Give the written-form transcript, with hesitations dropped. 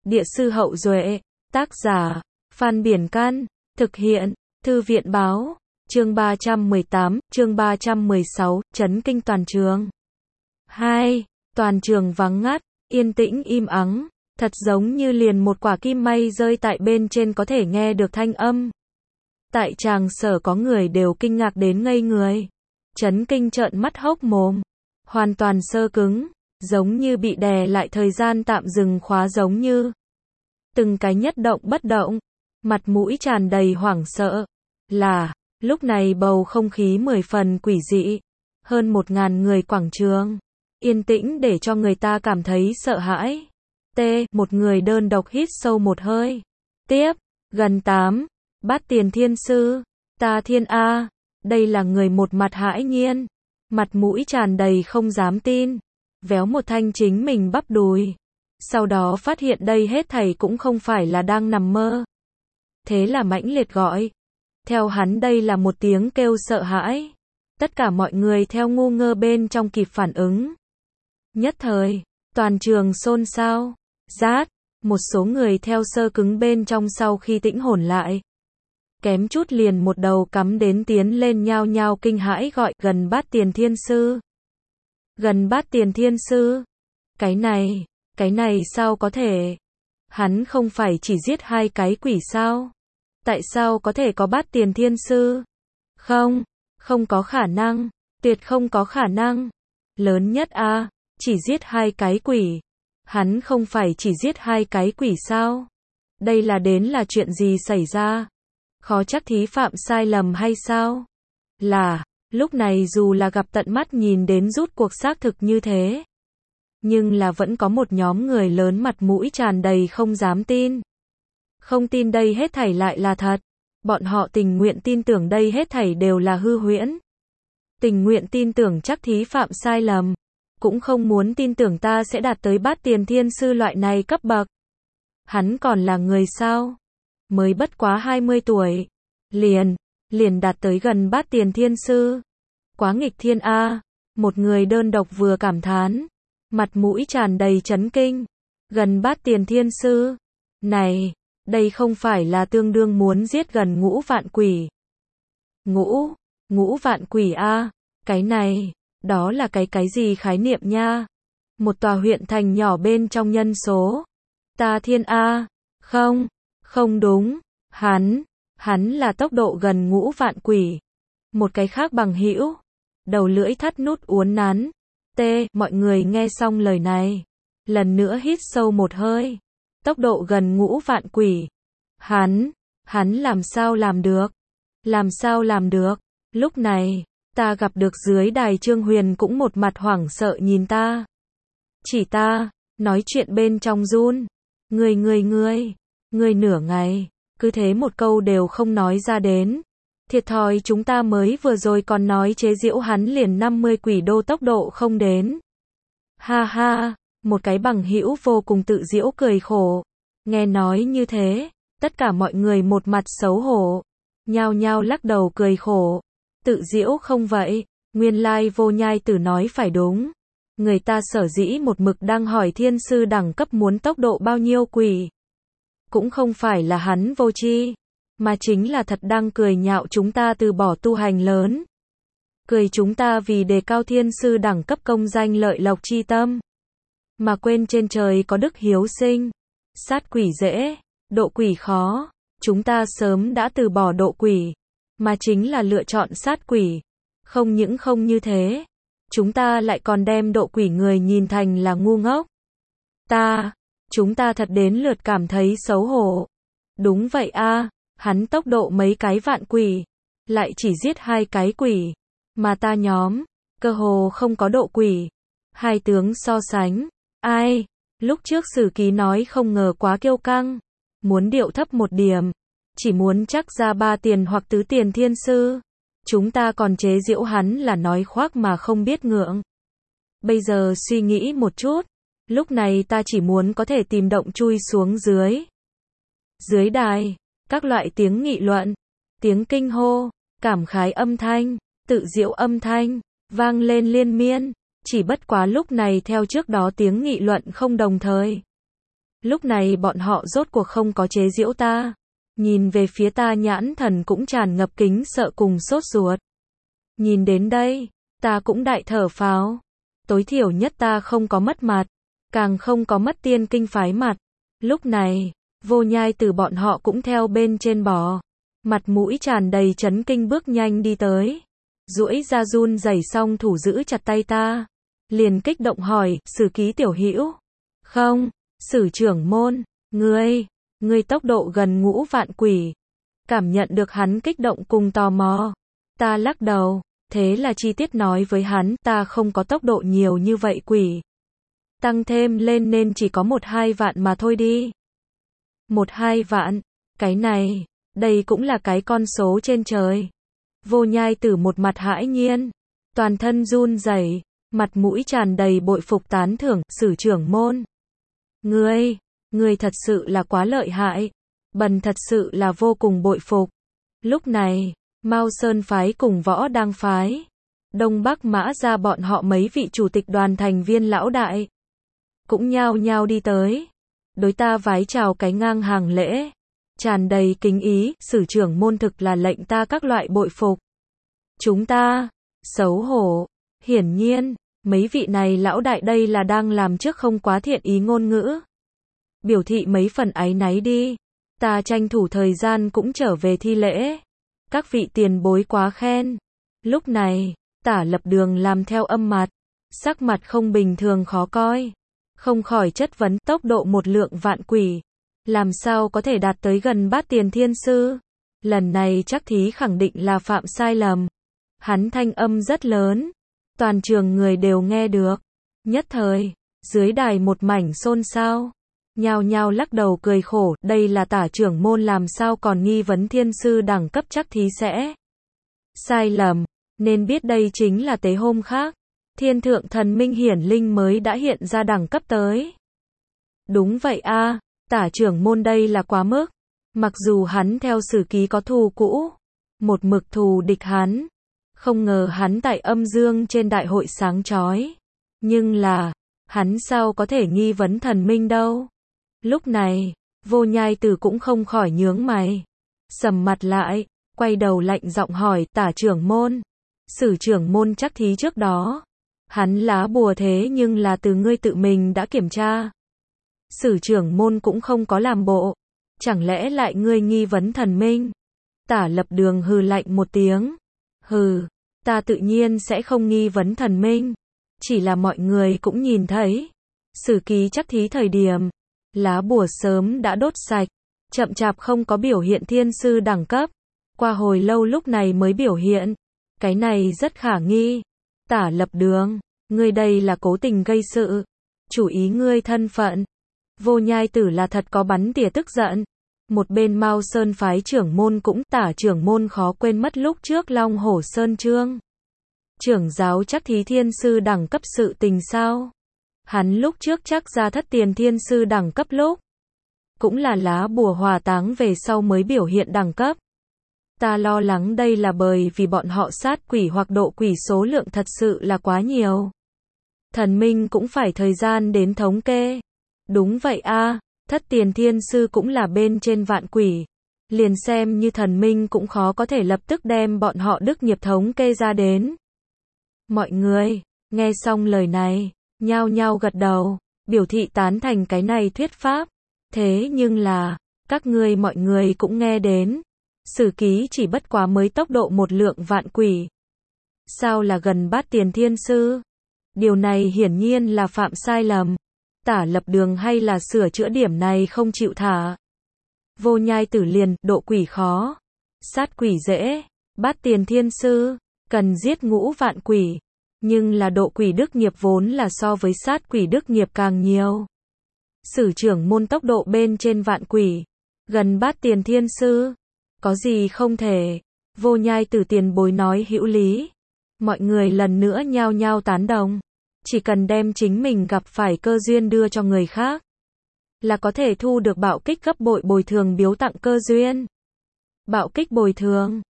Địa sư Hậu Duệ, tác giả, Phan Biển Can, thực hiện, Thư viện Báo, chương 318, chương 316, chấn kinh toàn trường. 2. Toàn trường vắng ngắt, yên tĩnh im ắng, thật giống như liền một quả kim may rơi tại bên trên có thể nghe được thanh âm. Tại tràng sở có người đều kinh ngạc đến ngây người, chấn kinh trợn mắt hốc mồm, hoàn toàn sơ cứng, giống như bị đè lại thời gian tạm dừng khóa giống như. Từng cái nhất động bất động, mặt mũi tràn đầy hoảng sợ. Lúc này bầu không khí 10 phần quỷ dị, hơn 1000 người quảng trường, yên tĩnh để cho người ta cảm thấy sợ hãi. Một người đơn độc hít sâu một hơi. Tiếp, gần 8, Bát Tiền Thiên Sư, Ta Thiên A, đây là người một mặt hãi nhiên, mặt mũi tràn đầy không dám tin, véo một thanh chính mình bắp đùi. Sau đó phát hiện đây hết thảy cũng không phải là đang nằm mơ. Thế là mãnh liệt gọi. Theo hắn đây là một tiếng kêu sợ hãi. Tất cả mọi người theo ngu ngơ bên trong kịp phản ứng. Nhất thời, toàn trường xôn xao. Rát, một số người theo sơ cứng bên trong sau khi tĩnh hồn lại. Kém chút liền một đầu cắm đến tiến lên nhao nhao kinh hãi gọi gần Bát Tiền Thiên Sư. Gần Bát Tiền Thiên Sư. Cái này sao có thể? Hắn không phải chỉ giết 2 cái quỷ sao? Tại sao có thể có Bát Tiền Thiên Sư? Không có khả năng, tuyệt không có khả năng. Lớn nhất a, chỉ giết 2 cái quỷ. Hắn không phải chỉ giết 2 cái quỷ sao? Đây là chuyện gì xảy ra? Khó chắc thí phạm sai lầm hay sao? Lúc này dù là gặp tận mắt nhìn đến rút cuộc xác thực như thế. Nhưng là vẫn có một nhóm người lớn mặt mũi tràn đầy không dám tin. Không tin đây hết thảy lại là thật. Bọn họ tình nguyện tin tưởng đây hết thảy đều là hư huyễn. Tình nguyện tin tưởng chắc thí phạm sai lầm. Cũng không muốn tin tưởng ta sẽ đạt tới Bát Tiền Thiên Sư loại này cấp bậc. Hắn còn là người sao? Mới bất quá 20 tuổi. Liền đạt tới gần Bát Tiền Thiên Sư. Quá nghịch thiên a. Một người đơn độc vừa cảm thán. Mặt mũi tràn đầy chấn kinh. Gần Bát Tiền Thiên Sư. Này, đây không phải là tương đương muốn giết gần ngũ vạn quỷ. Ngũ vạn quỷ a, cái này, đó là cái gì khái niệm nha? Một tòa huyện thành nhỏ bên trong nhân số. Ta thiên a, không đúng, hắn là tốc độ gần ngũ vạn quỷ. Một cái khác bằng hữu, đầu lưỡi thắt nút uốn nắn. Mọi người nghe xong lời này, lần nữa hít sâu một hơi. Tốc độ gần ngũ vạn quỷ. Hắn làm sao làm được? Làm sao làm được? Lúc này, ta gặp được dưới đài Trương Huyền cũng một mặt hoảng sợ nhìn ta. Chỉ ta, nói chuyện bên trong run. Ngươi nửa ngày, cứ thế một câu đều không nói ra đến. Thiệt thòi chúng ta mới vừa rồi còn nói chế giễu hắn liền 50 quỷ đô tốc độ không đến. Ha ha, một cái bằng hữu vô cùng tự giễu cười khổ. Nghe nói như thế, tất cả mọi người một mặt xấu hổ, nhao nhao lắc đầu cười khổ. Tự giễu không vậy, nguyên lai Vô Nhai Tử nói phải đúng. Người ta sở dĩ một mực đang hỏi thiên sư đẳng cấp muốn tốc độ bao nhiêu quỷ. Cũng không phải là hắn vô tri, mà chính là thật đang cười nhạo chúng ta từ bỏ tu hành lớn. Cười chúng ta vì đề cao thiên sư đẳng cấp công danh lợi lộc chi tâm. Mà quên trên trời có đức hiếu sinh. Sát quỷ dễ, độ quỷ khó. Chúng ta sớm đã từ bỏ độ quỷ, mà chính là lựa chọn sát quỷ. Không những không như thế, chúng ta lại còn đem độ quỷ người nhìn thành là ngu ngốc. Chúng ta thật đến lượt cảm thấy xấu hổ. Đúng vậy a, hắn tốc độ mấy cái vạn quỷ, lại chỉ giết 2 cái quỷ, mà ta nhóm, cơ hồ không có độ quỷ. Hai tướng so sánh, ai? Lúc trước Sử Ký nói không ngờ quá kiêu căng, muốn điệu thấp một điểm, chỉ muốn chắc ra 3 tiền hoặc tứ tiền thiên sư. Chúng ta còn chế giễu hắn là nói khoác mà không biết ngượng. Bây giờ suy nghĩ một chút, lúc này ta chỉ muốn có thể tìm động chui xuống dưới. Dưới đài, các loại tiếng nghị luận, tiếng kinh hô, cảm khái âm thanh, tự giễu âm thanh, vang lên liên miên. Chỉ bất quá lúc này theo trước đó tiếng nghị luận không đồng thời. Lúc này bọn họ rốt cuộc không có chế giễu ta. Nhìn về phía ta nhãn thần cũng tràn ngập kính sợ cùng sốt ruột. Nhìn đến đây, ta cũng đại thở phào. Tối thiểu nhất ta không có mất mặt, càng không có mất tiên kinh phái mặt. Lúc này, Vô Nhai Tử bọn họ cũng theo bên trên bò. Mặt mũi tràn đầy chấn kinh bước nhanh đi tới. Duỗi ra run rẩy xong thủ giữ chặt tay ta. Liền kích động hỏi, Sử Ký tiểu hữu. Không, Sử trưởng môn, ngươi tốc độ gần ngũ vạn quỷ. Cảm nhận được hắn kích động cùng tò mò. Ta lắc đầu, thế là chi tiết nói với hắn, ta không có tốc độ nhiều như vậy quỷ. Tăng thêm lên nên chỉ có 1-2 vạn mà thôi đi. 1-2 vạn, cái này, đây cũng là cái con số trên trời. Vô Nhai Tử một mặt hãi nhiên, toàn thân run rẩy, mặt mũi tràn đầy bội phục tán thưởng, Sử trưởng môn. Ngươi thật sự là quá lợi hại. Bần thật sự là vô cùng bội phục. Lúc này, Mao Sơn phái cùng Võ Đang phái, Đông Bắc Mã ra bọn họ mấy vị chủ tịch đoàn thành viên lão đại, cũng nhao nhao đi tới. Đối ta vái chào cái ngang hàng lễ, tràn đầy kính ý, Sử trưởng môn thực là lệnh ta các loại bội phục. Chúng ta, xấu hổ, hiển nhiên, mấy vị này lão đại đây là đang làm trước không quá thiện ý ngôn ngữ. Biểu thị mấy phần áy náy đi. Ta tranh thủ thời gian cũng trở về thi lễ. Các vị tiền bối quá khen. Lúc này, Tả Lập Đường làm theo âm mặt, sắc mặt không bình thường khó coi. Không khỏi chất vấn, tốc độ 1 lượng vạn quỷ, làm sao có thể đạt tới gần Bát Tiền Thiên Sư. Lần này chắc thí khẳng định là phạm sai lầm. Hắn thanh âm rất lớn, toàn trường người đều nghe được. Nhất thời, dưới đài một mảnh xôn xao. Nhao nhao lắc đầu cười khổ, đây là Tả trưởng môn làm sao còn nghi vấn thiên sư đẳng cấp chắc thí sẽ sai lầm, nên biết đây chính là tế hôm khác. Thiên thượng thần minh hiển linh mới đã hiện ra đẳng cấp tới. Đúng vậy a, Tả trưởng môn đây là quá mức. Mặc dù hắn theo Sử Ký có thù cũ, một mực thù địch hắn, không ngờ hắn tại âm dương trên đại hội sáng chói. Nhưng là, hắn sao có thể nghi vấn thần minh đâu. Lúc này, Vô Nhai Tử cũng không khỏi nhướng mày, sầm mặt lại, quay đầu lạnh giọng hỏi, Tả trưởng môn, Sử trưởng môn chắc thí trước đó, hắn lá bùa thế nhưng là từ ngươi tự mình đã kiểm tra. Sử trưởng môn cũng không có làm bộ, chẳng lẽ lại ngươi nghi vấn thần minh? Tả Lập Đường hừ lạnh một tiếng, hừ, ta tự nhiên sẽ không nghi vấn thần minh, chỉ là mọi người cũng nhìn thấy, Sử Ký chắc thí thời điểm, lá bùa sớm đã đốt sạch, chậm chạp không có biểu hiện thiên sư đẳng cấp, qua hồi lâu lúc này mới biểu hiện, cái này rất khả nghi. Tả Lập Đường, ngươi đây là cố tình gây sự, chủ ý ngươi thân phận. Vô Nhai Tử là thật có bắn tỉa tức giận. Một bên Mao Sơn phái trưởng môn cũng, Tả trưởng môn khó quên mất lúc trước Long Hổ Sơn Trương trưởng giáo chắc thí thiên sư đẳng cấp sự tình sao? Hắn lúc trước chắc ra Thất Tiền Thiên Sư đẳng cấp lúc, cũng là lá bùa hỏa táng về sau mới biểu hiện đẳng cấp. Ta lo lắng đây là bởi vì bọn họ sát quỷ hoặc độ quỷ số lượng thật sự là quá nhiều. Thần minh cũng phải thời gian đến thống kê. Đúng vậy a, Thất Tiền Thiên Sư cũng là bên trên vạn quỷ. Liền xem như thần minh cũng khó có thể lập tức đem bọn họ đức nghiệp thống kê ra đến. Mọi người, nghe xong lời này, nhao nhao gật đầu, biểu thị tán thành cái này thuyết pháp. Thế nhưng là, các ngươi mọi người cũng nghe đến, Sử Ký chỉ bất quá mới tốc độ 1 lượng vạn quỷ. Sao là gần Bát Tiền Thiên Sư? Điều này hiển nhiên là phạm sai lầm. Tả Lập Đường hay là sửa chữa điểm này không chịu thả. Vô Nhai Tử liền, độ quỷ khó, sát quỷ dễ, Bát Tiền Thiên Sư cần giết ngũ vạn quỷ. Nhưng là độ quỷ đức nghiệp vốn là so với sát quỷ đức nghiệp càng nhiều. Sử trưởng môn tốc độ bên trên vạn quỷ, gần Bát Tiền Thiên Sư, có gì không thể. Vô Nhai Tử tiền bối nói hữu lý. Mọi người lần nữa nhao nhao tán đồng. Chỉ cần đem chính mình gặp phải cơ duyên đưa cho người khác, là có thể thu được bạo kích gấp bội bồi thường biếu tặng cơ duyên. Bạo kích bồi thường